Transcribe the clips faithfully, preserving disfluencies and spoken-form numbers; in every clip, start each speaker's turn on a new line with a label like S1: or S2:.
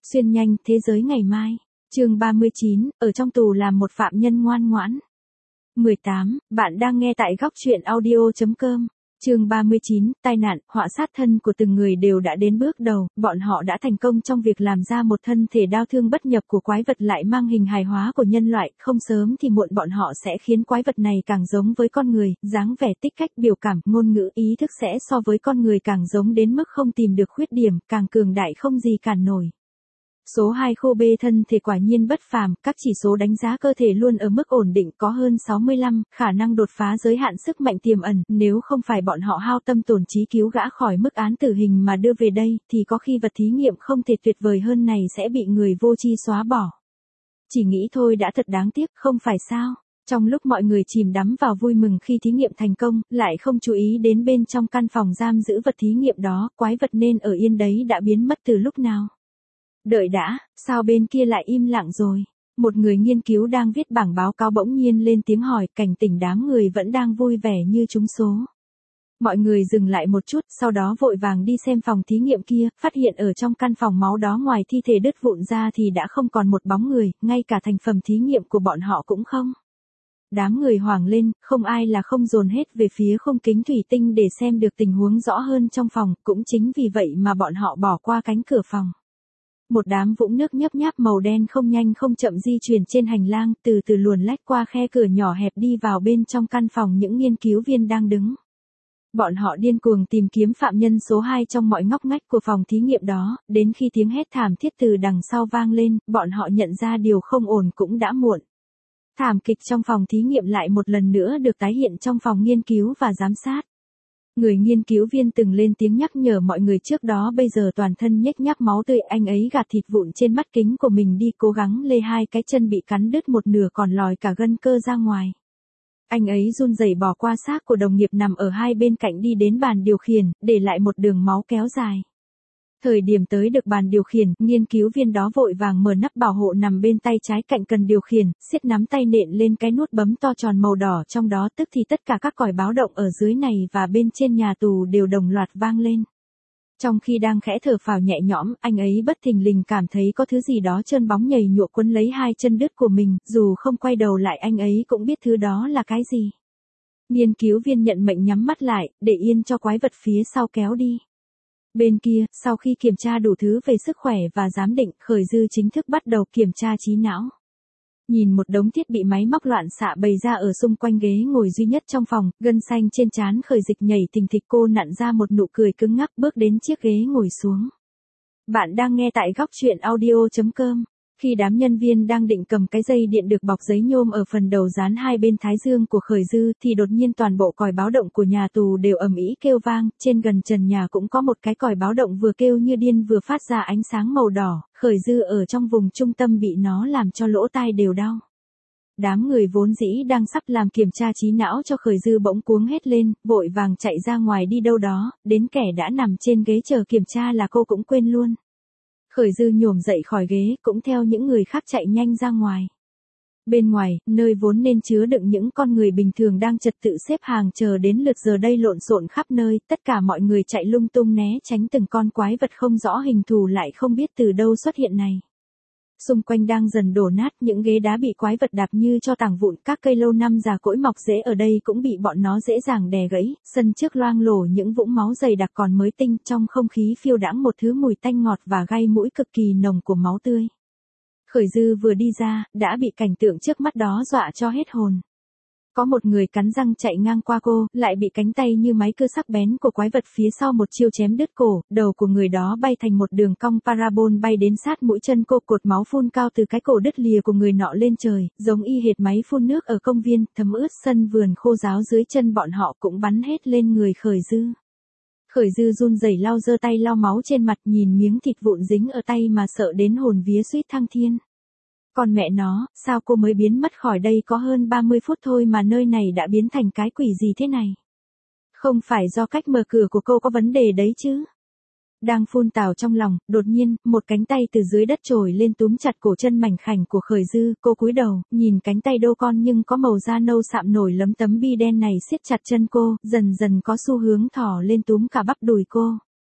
S1: Xuyên nhanh thế giới ngày mai. Chương ba mươi chín, ở trong tù làm một phạm nhân ngoan ngoãn. mười tám, bạn đang nghe tại góc truyện audio chấm com. Chương ba mươi chín, tai nạn, họa sát thân của từng người đều đã đến bước đầu, bọn họ đã thành công trong việc làm ra một thân thể đau thương bất nhập của quái vật lại mang hình hài hóa của nhân loại, không sớm thì muộn bọn họ sẽ khiến quái vật này càng giống với con người, dáng vẻ tích cách biểu cảm, ngôn ngữ, ý thức sẽ so với con người càng giống đến mức không tìm được khuyết điểm, càng cường đại không gì cản nổi. Số hai khô bê thân thể quả nhiên bất phàm, các chỉ số đánh giá cơ thể luôn ở mức ổn định có hơn sáu mươi lăm, khả năng đột phá giới hạn sức mạnh tiềm ẩn, nếu không phải bọn họ hao tâm tổn trí cứu gã khỏi mức án tử hình mà đưa về đây, thì có khi vật thí nghiệm không thể tuyệt vời hơn này sẽ bị người vô tri xóa bỏ. Chỉ nghĩ thôi đã thật đáng tiếc, không phải sao? Trong lúc mọi người chìm đắm vào vui mừng khi thí nghiệm thành công, lại không chú ý đến bên trong căn phòng giam giữ vật thí nghiệm đó, quái vật nên ở yên đấy đã biến mất từ lúc nào. Đợi đã, sao bên kia lại im lặng rồi? Một người nghiên cứu đang viết bảng báo cáo bỗng nhiên lên tiếng hỏi, cảnh tỉnh đám người vẫn đang vui vẻ như trúng số. Mọi người dừng lại một chút, sau đó vội vàng đi xem phòng thí nghiệm kia, phát hiện ở trong căn phòng máu đó ngoài thi thể đứt vụn ra thì đã không còn một bóng người, ngay cả thành phẩm thí nghiệm của bọn họ cũng không. Đám người hoảng lên, không ai là không dồn hết về phía khung kính thủy tinh để xem được tình huống rõ hơn trong phòng, cũng chính vì vậy mà bọn họ bỏ qua cánh cửa phòng. Một đám vũng nước nhấp nháp màu đen không nhanh không chậm di chuyển trên hành lang, từ từ luồn lách qua khe cửa nhỏ hẹp đi vào bên trong căn phòng những nghiên cứu viên đang đứng. Bọn họ điên cuồng tìm kiếm phạm nhân số hai trong mọi ngóc ngách của phòng thí nghiệm đó, đến khi tiếng hét thảm thiết từ đằng sau vang lên, bọn họ nhận ra điều không ổn cũng đã muộn. Thảm kịch trong phòng thí nghiệm lại một lần nữa được tái hiện trong phòng nghiên cứu và giám sát. Người nghiên cứu viên từng lên tiếng nhắc nhở mọi người trước đó bây giờ toàn thân nhếch nhác máu tươi, anh ấy gạt thịt vụn trên mắt kính của mình đi, cố gắng lê hai cái chân bị cắn đứt một nửa còn lòi cả gân cơ ra ngoài. Anh ấy run rẩy bỏ qua xác của đồng nghiệp nằm ở hai bên cạnh đi đến bàn điều khiển, để lại một đường máu kéo dài. Thời điểm tới được bàn điều khiển, nghiên cứu viên đó vội vàng mở nắp bảo hộ nằm bên tay trái cạnh cần điều khiển, siết nắm tay nện lên cái nút bấm to tròn màu đỏ trong đó, tức thì tất cả các còi báo động ở dưới này và bên trên nhà tù đều đồng loạt vang lên. Trong khi đang khẽ thở phào nhẹ nhõm, anh ấy bất thình lình cảm thấy có thứ gì đó trơn bóng nhầy nhụa quấn lấy hai chân đứt của mình, dù không quay đầu lại anh ấy cũng biết thứ đó là cái gì. Nghiên cứu viên nhận mệnh nhắm mắt lại, để yên cho quái vật phía sau kéo đi. Bên kia, sau khi kiểm tra đủ thứ về sức khỏe và giám định, Khởi Dư chính thức bắt đầu kiểm tra trí não. Nhìn một đống thiết bị máy móc loạn xạ bày ra ở xung quanh ghế ngồi duy nhất trong phòng, gân xanh trên trán Khởi Dịch nhảy thình thịch, cô nặn ra một nụ cười cứng ngắc bước đến chiếc ghế ngồi xuống. Bạn đang nghe tại góc truyện audio chấm com. Khi đám nhân viên đang định cầm cái dây điện được bọc giấy nhôm ở phần đầu dán hai bên thái dương của Khởi Dư thì đột nhiên toàn bộ còi báo động của nhà tù đều ầm ĩ kêu vang, trên gần trần nhà cũng có một cái còi báo động vừa kêu như điên vừa phát ra ánh sáng màu đỏ, Khởi Dư ở trong vùng trung tâm bị nó làm cho lỗ tai đều đau. Đám người vốn dĩ đang sắp làm kiểm tra trí não cho Khởi Dư bỗng cuống hết lên, vội vàng chạy ra ngoài đi đâu đó, đến kẻ đã nằm trên ghế chờ kiểm tra là cô cũng quên luôn. Khởi Dư nhổm dậy khỏi ghế, cũng theo những người khác chạy nhanh ra ngoài. Bên ngoài, nơi vốn nên chứa đựng những con người bình thường đang trật tự xếp hàng chờ đến lượt giờ đây lộn xộn khắp nơi, tất cả mọi người chạy lung tung né tránh từng con quái vật không rõ hình thù lại không biết từ đâu xuất hiện này. Xung quanh đang dần đổ nát, những ghế đá bị quái vật đạp như cho tảng vụn, các cây lâu năm già cỗi mọc rễ ở đây cũng bị bọn nó dễ dàng đè gãy, sân trước loang lổ những vũng máu dày đặc còn mới tinh, trong không khí phiêu đãng một thứ mùi tanh ngọt và gai mũi cực kỳ nồng của máu tươi. Khởi Dư vừa đi ra, đã bị cảnh tượng trước mắt đó dọa cho hết hồn. Có một người cắn răng chạy ngang qua cô, lại bị cánh tay như máy cưa sắc bén của quái vật phía sau một chiêu chém đứt cổ, đầu của người đó bay thành một đường cong parabol bay đến sát mũi chân cô, cột máu phun cao từ cái cổ đứt lìa của người nọ lên trời, giống y hệt máy phun nước ở công viên, thấm ướt sân vườn khô ráo dưới chân bọn họ cũng bắn hết lên người Khởi Dư. Khởi Dư run rẩy lau giơ tay lau máu trên mặt, nhìn miếng thịt vụn dính ở tay mà sợ đến hồn vía suýt thăng thiên. Còn mẹ nó, sao cô mới biến mất khỏi đây có hơn ba mươi phút thôi mà nơi này đã biến thành cái quỷ gì thế này? Không phải do cách mở cửa của cô có vấn đề đấy chứ? Đang phun tào trong lòng, đột nhiên, một cánh tay từ dưới đất trồi lên túm chặt cổ chân mảnh khảnh của Khởi Dư, cô cúi đầu, nhìn cánh tay đô con nhưng có màu da nâu sạm nổi lấm tấm bi đen này siết chặt chân cô, dần dần có xu hướng thò lên túm cả bắp đùi cô.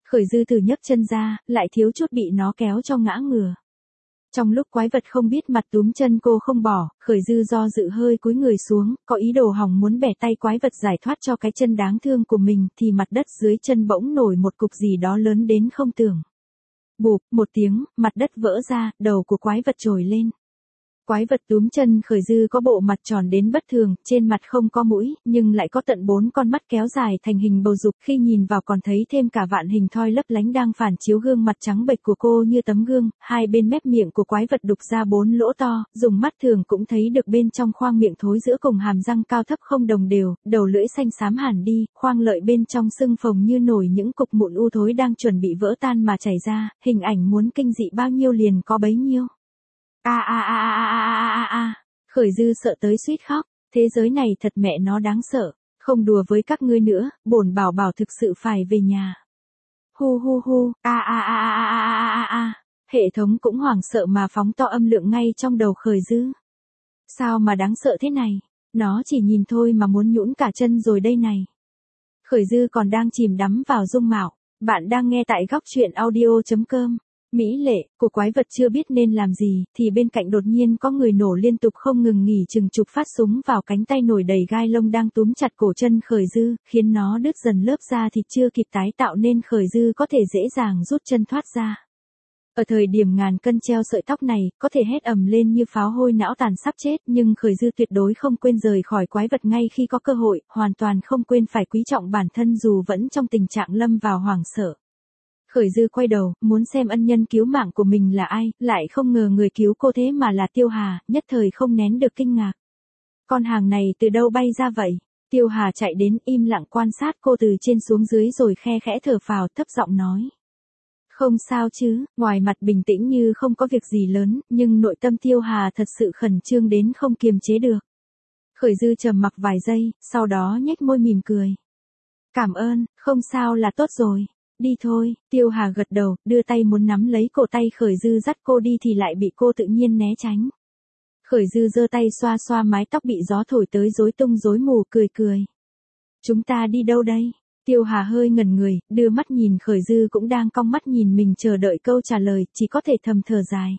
S1: Khởi dư thử nhấc chân ra, lại thiếu chút bị nó kéo cho ngã ngửa. Trong lúc quái vật không biết mặt túm chân cô không bỏ, khởi dư do dự hơi cúi người xuống, có ý đồ hỏng muốn bẻ tay quái vật giải thoát cho cái chân đáng thương của mình, thì mặt đất dưới chân bỗng nổi một cục gì đó lớn đến không tưởng. Bụp, một tiếng, mặt đất vỡ ra, đầu của quái vật trồi lên. Quái vật túm chân khởi dư có bộ mặt tròn đến bất thường, trên mặt không có mũi, nhưng lại có tận bốn con mắt kéo dài thành hình bầu dục, khi nhìn vào còn thấy thêm cả vạn hình thoi lấp lánh đang phản chiếu gương mặt trắng bệch của cô như tấm gương, hai bên mép miệng của quái vật đục ra bốn lỗ to, dùng mắt thường cũng thấy được bên trong khoang miệng thối giữa cùng hàm răng cao thấp không đồng đều, đầu lưỡi xanh xám hẳn đi, khoang lợi bên trong sưng phồng như nổi những cục mụn u thối đang chuẩn bị vỡ tan mà chảy ra, hình ảnh muốn kinh dị bao nhiêu liền có bấy nhiêu. A a a a a a a a, khởi dư sợ tới suýt khóc, thế giới này thật mẹ nó đáng sợ, không đùa với các ngươi nữa, bổn bảo bảo thực sự phải về nhà. Hu hu hu, a a a a a a a a, hệ thống cũng hoảng sợ mà phóng to âm lượng ngay trong đầu khởi dư. Sao mà đáng sợ thế này, nó chỉ nhìn thôi mà muốn nhũn cả chân rồi đây này. Khởi dư còn đang chìm đắm vào dung mạo, bạn đang nghe tại góc truyện audio chấm com. Mỹ lệ, của quái vật chưa biết nên làm gì, thì bên cạnh đột nhiên có người nổ liên tục không ngừng nghỉ chừng chục phát súng vào cánh tay nổi đầy gai lông đang túm chặt cổ chân khởi dư, khiến nó đứt dần lớp da thịt chưa kịp tái tạo nên khởi dư có thể dễ dàng rút chân thoát ra. Ở thời điểm ngàn cân treo sợi tóc này, có thể hét ầm lên như pháo hôi não tàn sắp chết, nhưng khởi dư tuyệt đối không quên rời khỏi quái vật ngay khi có cơ hội, hoàn toàn không quên phải quý trọng bản thân dù vẫn trong tình trạng lâm vào hoảng sợ. Khởi dư quay đầu, muốn xem ân nhân cứu mạng của mình là ai, lại không ngờ người cứu cô thế mà là Tiêu Hà, nhất thời không nén được kinh ngạc. Con hàng này từ đâu bay ra vậy? Tiêu Hà chạy đến im lặng quan sát cô từ trên xuống dưới rồi khe khẽ thở phào thấp giọng nói. Không sao chứ, ngoài mặt bình tĩnh như không có việc gì lớn, nhưng nội tâm Tiêu Hà thật sự khẩn trương đến không kiềm chế được. Khởi dư trầm mặc vài giây, sau đó nhếch môi mỉm cười. Cảm ơn, không sao là tốt rồi. Đi thôi, Tiêu Hà gật đầu, đưa tay muốn nắm lấy cổ tay khởi dư dắt cô đi thì lại bị cô tự nhiên né tránh. Khởi dư giơ tay xoa xoa mái tóc bị gió thổi tới rối tung rối mù cười cười. Chúng ta đi đâu đây? Tiêu Hà hơi ngẩn người, đưa mắt nhìn khởi dư cũng đang cong mắt nhìn mình chờ đợi câu trả lời, chỉ có thể thầm thở dài.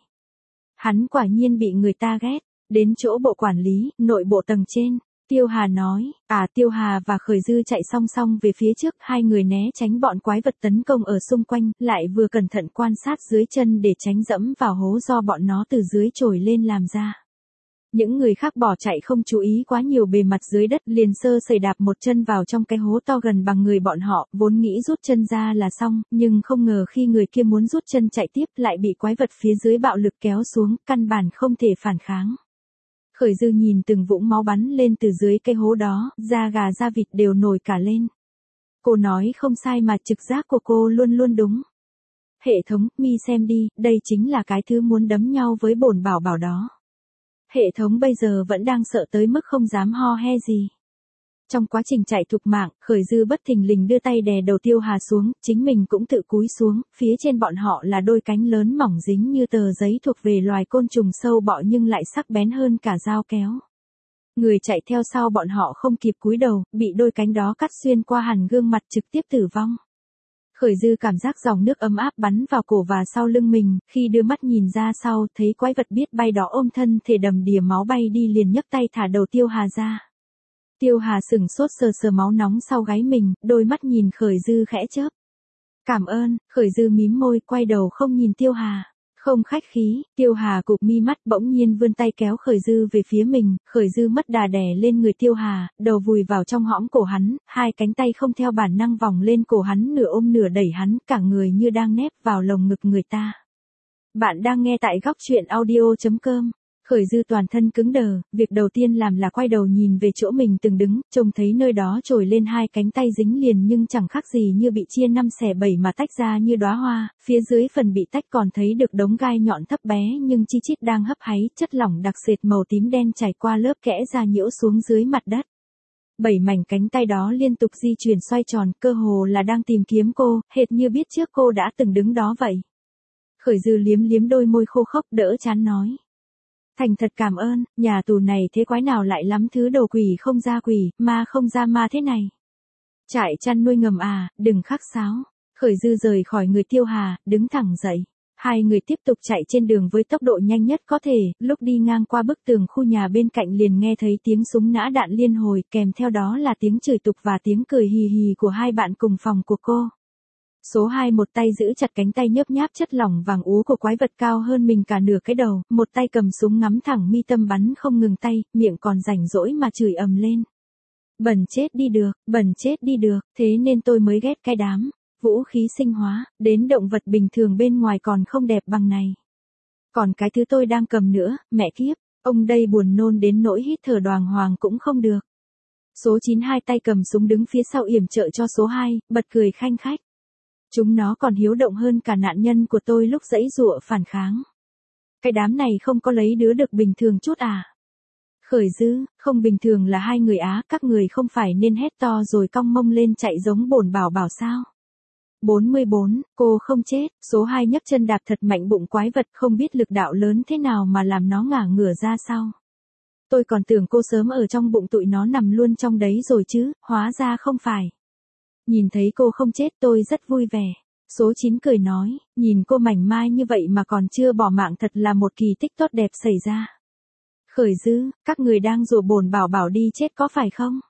S1: Hắn quả nhiên bị người ta ghét, đến chỗ bộ quản lý, nội bộ tầng trên. Tiêu Hà nói, à Tiêu Hà và Khởi Dư chạy song song về phía trước, hai người né tránh bọn quái vật tấn công ở xung quanh, lại vừa cẩn thận quan sát dưới chân để tránh dẫm vào hố do bọn nó từ dưới trồi lên làm ra. Những người khác bỏ chạy không chú ý quá nhiều bề mặt dưới đất, liền sơ sẩy đạp một chân vào trong cái hố to gần bằng người bọn họ, vốn nghĩ rút chân ra là xong, nhưng không ngờ khi người kia muốn rút chân chạy tiếp lại bị quái vật phía dưới bạo lực kéo xuống, căn bản không thể phản kháng. Khởi Dư nhìn từng vũng máu bắn lên từ dưới cái hố đó, da gà da vịt đều nổi cả lên. Cô nói không sai mà trực giác của cô luôn luôn đúng. Hệ thống, mi xem đi, đây chính là cái thứ muốn đấm nhau với bổn bảo bảo đó. Hệ thống bây giờ vẫn đang sợ tới mức không dám ho he gì. Trong quá trình chạy thục mạng, Khởi Dư bất thình lình đưa tay đè đầu Tiêu Hà xuống, chính mình cũng tự cúi xuống, phía trên bọn họ là đôi cánh lớn mỏng dính như tờ giấy thuộc về loài côn trùng sâu bọ nhưng lại sắc bén hơn cả dao kéo. Người chạy theo sau bọn họ không kịp cúi đầu, bị đôi cánh đó cắt xuyên qua hẳn gương mặt trực tiếp tử vong. Khởi Dư cảm giác dòng nước ấm áp bắn vào cổ và sau lưng mình, khi đưa mắt nhìn ra sau, thấy quái vật biết bay đó ôm thân thể đầm đìa máu bay đi liền nhấc tay thả đầu Tiêu Hà ra. Tiêu Hà sửng sốt sờ sờ máu nóng sau gáy mình, đôi mắt nhìn Khởi Dư khẽ chớp. Cảm ơn, Khởi Dư mím môi, quay đầu không nhìn Tiêu Hà. Không khách khí, Tiêu Hà cụp mi mắt bỗng nhiên vươn tay kéo Khởi Dư về phía mình, Khởi Dư mất đà đè lên người Tiêu Hà, đầu vùi vào trong hõm cổ hắn, hai cánh tay không theo bản năng vòng lên cổ hắn nửa ôm nửa đẩy hắn, cả người như đang nép vào lồng ngực người ta. Bạn đang nghe tại góc truyện audio chấm com. Khởi Dư toàn thân cứng đờ, việc đầu tiên làm là quay đầu nhìn về chỗ mình từng đứng, trông thấy nơi đó trồi lên hai cánh tay dính liền nhưng chẳng khác gì như bị chia năm xẻ bảy mà tách ra như đóa hoa, phía dưới phần bị tách còn thấy được đống gai nhọn thấp bé nhưng chi chít đang hấp háy, chất lỏng đặc sệt màu tím đen chảy qua lớp kẽ da nhiễu xuống dưới mặt đất. Bảy mảnh cánh tay đó liên tục di chuyển xoay tròn, cơ hồ là đang tìm kiếm cô, hệt như biết trước cô đã từng đứng đó vậy. Khởi Dư liếm liếm đôi môi khô khốc đỡ chán nói. Thành thật cảm ơn, nhà tù này thế quái nào lại lắm thứ đồ quỷ không ra quỷ, ma không ra ma thế này. Trại chăn nuôi ngầm à, đừng khắc sáo. Khởi Dư rời khỏi người Tiêu Hà, đứng thẳng dậy. Hai người tiếp tục chạy trên đường với tốc độ nhanh nhất có thể, lúc đi ngang qua bức tường khu nhà bên cạnh liền nghe thấy tiếng súng nã đạn liên hồi, kèm theo đó là tiếng chửi tục và tiếng cười hì hì của hai bạn cùng phòng của cô. Số hai một tay giữ chặt cánh tay nhớp nháp chất lỏng vàng ú của quái vật cao hơn mình cả nửa cái đầu, một tay cầm súng ngắm thẳng mi tâm bắn không ngừng tay, miệng còn rảnh rỗi mà chửi ầm lên. Bẩn chết đi được, bẩn chết đi được, thế nên tôi mới ghét cái đám vũ khí sinh hóa, đến động vật bình thường bên ngoài còn không đẹp bằng này. Còn cái thứ tôi đang cầm nữa, mẹ kiếp, ông đây buồn nôn đến nỗi hít thở đoàng hoàng cũng không được. Số chín hai tay cầm súng đứng phía sau yểm trợ cho số hai, bật cười khanh khách. Chúng nó còn hiếu động hơn cả nạn nhân của tôi lúc giãy giụa phản kháng. Cái đám này không có lấy đứa được bình thường chút à? Khởi Dư, không bình thường là hai người Á, các người không phải nên hét to rồi cong mông lên chạy giống bổn bảo bảo sao? bốn mươi bốn, cô không chết, số hai nhấc chân đạp thật mạnh bụng quái vật, không biết lực đạo lớn thế nào mà làm nó ngả ngửa ra sau. Tôi còn tưởng cô sớm ở trong bụng tụi nó nằm luôn trong đấy rồi chứ, hóa ra không phải. Nhìn thấy cô không chết tôi rất vui vẻ. Số chín cười nói, nhìn cô mảnh mai như vậy mà còn chưa bỏ mạng thật là một kỳ tích tốt đẹp xảy ra. Khởi Dư, các người đang rủ bổn bảo bảo đi chết có phải không?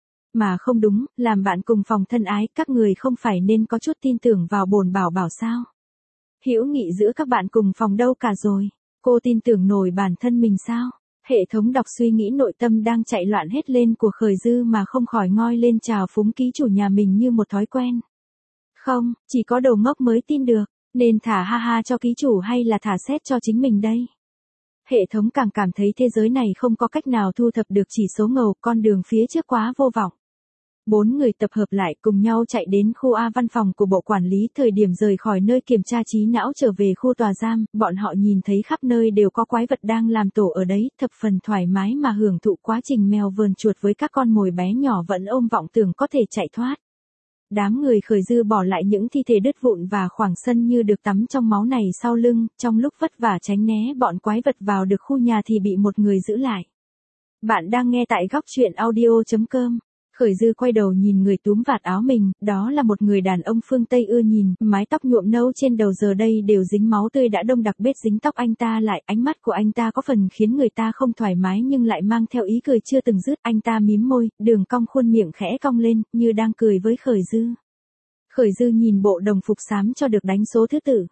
S1: Mà không đúng, làm bạn cùng phòng thân ái, các người không phải nên có chút tin tưởng vào bổn bảo bảo sao? Hữu nghị giữa các bạn cùng phòng đâu cả rồi? Cô tin tưởng nổi bản thân mình sao? Hệ thống đọc suy nghĩ nội tâm đang chạy loạn hết lên của Khởi Dư mà không khỏi ngoi lên chào phúng ký chủ nhà mình như một thói quen. Không, chỉ có đầu ngốc mới tin được, nên thả ha ha cho ký chủ hay là thả xét cho chính mình đây? Hệ thống càng cảm thấy thế giới này không có cách nào thu thập được chỉ số ngầu, con đường phía trước quá vô vọng. Bốn người tập hợp lại cùng nhau chạy đến khu A văn phòng của bộ quản lý, thời điểm rời khỏi nơi kiểm tra trí não trở về khu tòa giam, bọn họ nhìn thấy khắp nơi đều có quái vật đang làm tổ ở đấy, thập phần thoải mái mà hưởng thụ quá trình mèo vờn chuột với các con mồi bé nhỏ vẫn ôm vọng tưởng có thể chạy thoát. Đám người Khởi Dư bỏ lại những thi thể đứt vụn và khoảng sân như được tắm trong máu này sau lưng, trong lúc vất vả tránh né bọn quái vật vào được khu nhà thì bị một người giữ lại. Bạn đang nghe tại góc truyện audio chấm com. Khởi Dư quay đầu nhìn người túm vạt áo mình, đó là một người đàn ông phương Tây ưa nhìn, mái tóc nhuộm nâu trên đầu giờ đây đều dính máu tươi đã đông đặc bết dính tóc anh ta lại, ánh mắt của anh ta có phần khiến người ta không thoải mái nhưng lại mang theo ý cười chưa từng dứt, anh ta mím môi, đường cong khuôn miệng khẽ cong lên, như đang cười với Khởi Dư. Khởi Dư nhìn bộ đồng phục xám cho được đánh số thứ tự.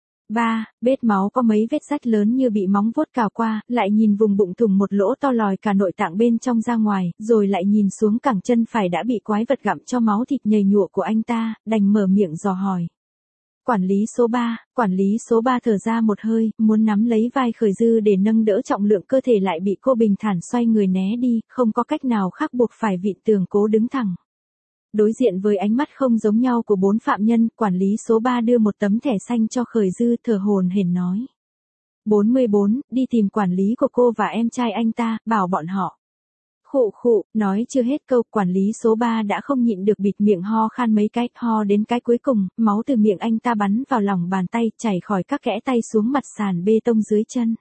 S1: ba, vết máu có mấy vết rách lớn như bị móng vuốt cào qua, lại nhìn vùng bụng thủng một lỗ to lòi cả nội tạng bên trong ra ngoài, rồi lại nhìn xuống cẳng chân phải đã bị quái vật gặm cho máu thịt nhầy nhụa của anh ta, đành mở miệng dò hỏi. Quản lý số ba, quản lý số ba thở ra một hơi, muốn nắm lấy vai Khởi Dư để nâng đỡ trọng lượng cơ thể lại bị cô bình thản xoay người né đi, không có cách nào khác buộc phải vịn tường cố đứng thẳng. Đối diện với ánh mắt không giống nhau của bốn phạm nhân, quản lý số ba đưa một tấm thẻ xanh cho Khởi Dư, thở hổn hển nói. bốn mươi bốn, đi tìm quản lý của cô và em trai anh ta, bảo bọn họ. Khụ khụ, nói chưa hết câu, quản lý số ba đã không nhịn được bịt miệng ho khan mấy cái, ho đến cái cuối cùng, máu từ miệng anh ta bắn vào lòng bàn tay, chảy khỏi các kẽ tay xuống mặt sàn bê tông dưới chân.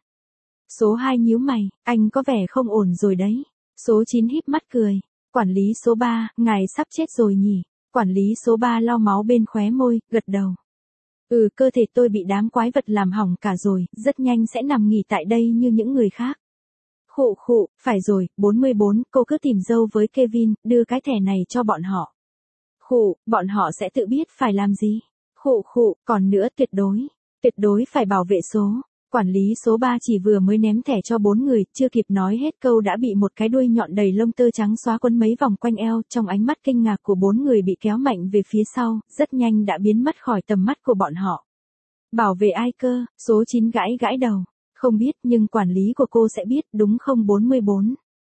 S1: Số hai nhíu mày, anh có vẻ không ổn rồi đấy. Số chín híp mắt cười. Quản lý số ba, ngài sắp chết rồi nhỉ? Quản lý số ba lau máu bên khóe môi, gật đầu. Ừ, cơ thể tôi bị đám quái vật làm hỏng cả rồi, rất nhanh sẽ nằm nghỉ tại đây như những người khác. Khụ khụ, phải rồi, bốn mươi bốn, cô cứ tìm dâu với Kevin, đưa cái thẻ này cho bọn họ. Khụ, bọn họ sẽ tự biết phải làm gì. Khụ khụ, còn nữa tuyệt đối, tuyệt đối phải bảo vệ số. Quản lý số ba chỉ vừa mới ném thẻ cho bốn người, chưa kịp nói hết câu đã bị một cái đuôi nhọn đầy lông tơ trắng xóa quấn mấy vòng quanh eo, trong ánh mắt kinh ngạc của bốn người bị kéo mạnh về phía sau, rất nhanh đã biến mất khỏi tầm mắt của bọn họ. Bảo vệ ai cơ? Số chín gãi gãi đầu. Không biết, nhưng quản lý của cô sẽ biết, đúng không bốn mươi bốn?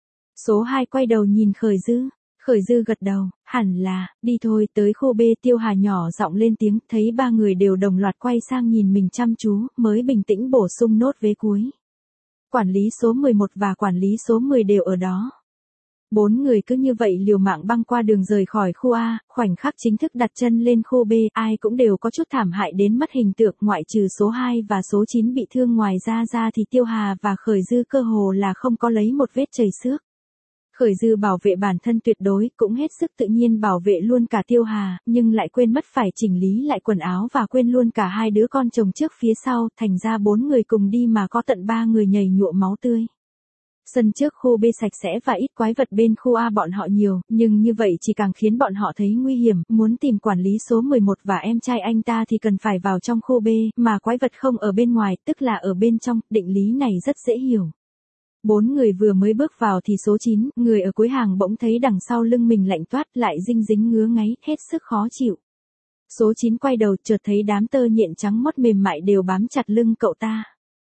S1: Số hai quay đầu nhìn Khởi Dư. Khởi Dư gật đầu, hẳn là, đi thôi, tới khu B. Tiêu Hà nhỏ giọng lên tiếng, thấy ba người đều đồng loạt quay sang nhìn mình chăm chú, mới bình tĩnh bổ sung nốt vế cuối. Quản lý số mười một và quản lý số mười đều ở đó. Bốn người cứ như vậy liều mạng băng qua đường rời khỏi khu A, khoảnh khắc chính thức đặt chân lên khu B, ai cũng đều có chút thảm hại đến mất hình tượng, ngoại trừ số hai và số chín bị thương, ngoài ra ra thì Tiêu Hà và Khởi Dư cơ hồ là không có lấy một vết chảy xước. Khởi Dư bảo vệ bản thân tuyệt đối, cũng hết sức tự nhiên bảo vệ luôn cả Tiêu Hà, nhưng lại quên mất phải chỉnh lý lại quần áo và quên luôn cả hai đứa con chồng trước phía sau, thành ra bốn người cùng đi mà có tận ba người nhầy nhụa máu tươi. Sân trước khu B sạch sẽ và ít quái vật bên khu A bọn họ nhiều, nhưng như vậy chỉ càng khiến bọn họ thấy nguy hiểm, muốn tìm quản lý số mười một và em trai anh ta thì cần phải vào trong khu B, mà quái vật không ở bên ngoài, tức là ở bên trong, định lý này rất dễ hiểu. Bốn người vừa mới bước vào thì số chín, người ở cuối hàng bỗng thấy đằng sau lưng mình lạnh toát lại dinh dính ngứa ngáy, hết sức khó chịu. Số chín quay đầu chợt thấy đám tơ nhện trắng mót mềm mại đều bám chặt lưng cậu ta.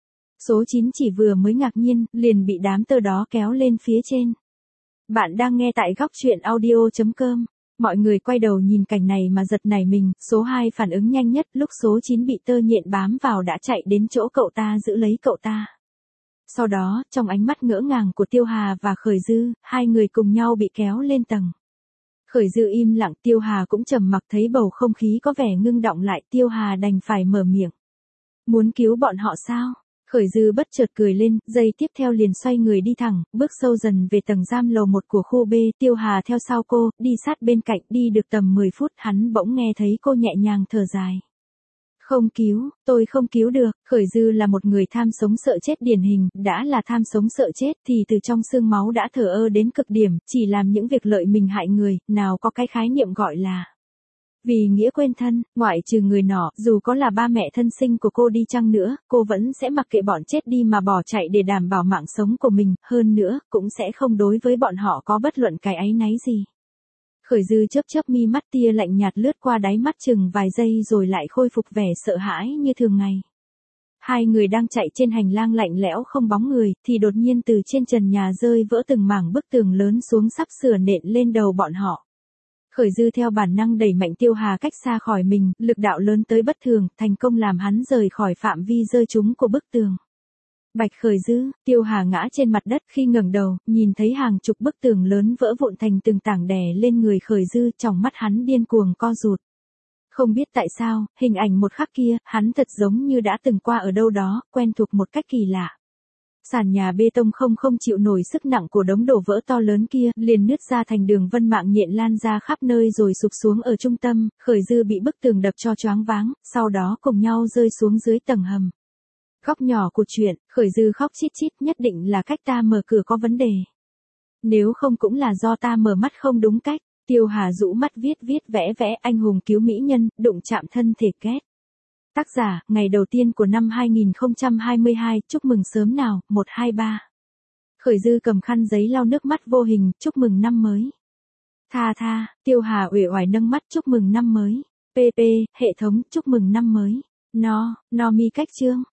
S1: Số chín chỉ vừa mới ngạc nhiên, liền bị đám tơ đó kéo lên phía trên. Bạn đang nghe tại góc truyện audio chấm com. Mọi người quay đầu nhìn cảnh này mà giật nảy mình, số hai phản ứng nhanh nhất, lúc số chín bị tơ nhện bám vào đã chạy đến chỗ cậu ta giữ lấy cậu ta. Sau đó, trong ánh mắt ngỡ ngàng của Tiêu Hà và Khởi Dư, hai người cùng nhau bị kéo lên tầng. Khởi Dư im lặng, Tiêu Hà cũng trầm mặc, thấy bầu không khí có vẻ ngưng đọng lại, Tiêu Hà đành phải mở miệng. Muốn cứu bọn họ sao? Khởi Dư bất chợt cười lên, giây tiếp theo liền xoay người đi thẳng, bước sâu dần về tầng giam lầu một của khu B, Tiêu Hà theo sau cô, đi sát bên cạnh, đi được tầm mười phút, hắn bỗng nghe thấy cô nhẹ nhàng thở dài. Không cứu, tôi không cứu được. Khởi Dư là một người tham sống sợ chết điển hình, đã là tham sống sợ chết thì từ trong xương máu đã thờ ơ đến cực điểm, chỉ làm những việc lợi mình hại người, nào có cái khái niệm gọi là vì nghĩa quên thân, ngoại trừ người nọ, dù có là ba mẹ thân sinh của cô đi chăng nữa, cô vẫn sẽ mặc kệ bọn chết đi mà bỏ chạy để đảm bảo mạng sống của mình, hơn nữa, cũng sẽ không đối với bọn họ có bất luận cái áy náy gì. Khởi Dư chớp chớp mi mắt, tia lạnh nhạt lướt qua đáy mắt chừng vài giây rồi lại khôi phục vẻ sợ hãi như thường ngày. Hai người đang chạy trên hành lang lạnh lẽo không bóng người, thì đột nhiên từ trên trần nhà rơi vỡ từng mảng bức tường lớn xuống sắp sửa nện lên đầu bọn họ. Khởi Dư theo bản năng đẩy mạnh Tiêu Hà cách xa khỏi mình, lực đạo lớn tới bất thường, thành công làm hắn rời khỏi phạm vi rơi trúng của bức tường. Bạch Khởi Dư, Tiêu Hà ngã trên mặt đất, khi ngẩng đầu, nhìn thấy hàng chục bức tường lớn vỡ vụn thành từng tảng đè lên người Khởi Dư, trong mắt hắn điên cuồng co rụt. Không biết tại sao, hình ảnh một khắc kia, hắn thật giống như đã từng qua ở đâu đó, quen thuộc một cách kỳ lạ. Sàn nhà bê tông không không chịu nổi sức nặng của đống đổ vỡ to lớn kia, liền nứt ra thành đường vân mạng nhện lan ra khắp nơi rồi sụp xuống ở trung tâm, Khởi Dư bị bức tường đập cho choáng váng, sau đó cùng nhau rơi xuống dưới tầng hầm. Góc nhỏ của chuyện, Khởi Dư khóc chít chít, nhất định là cách ta mở cửa có vấn đề. Nếu không cũng là do ta mở mắt không đúng cách. Tiêu Hà rũ mắt viết viết vẽ vẽ, anh hùng cứu mỹ nhân, đụng chạm thân thể kết. Tác giả, ngày đầu tiên của năm hai nghìn không trăm hai mươi hai, chúc mừng sớm nào, một hai ba. Khởi Dư cầm khăn giấy lau nước mắt vô hình, chúc mừng năm mới. Tha tha, Tiêu Hà uể oải nâng mắt, chúc mừng năm mới. pê pê, hệ thống, chúc mừng năm mới. No, no mi cách chương.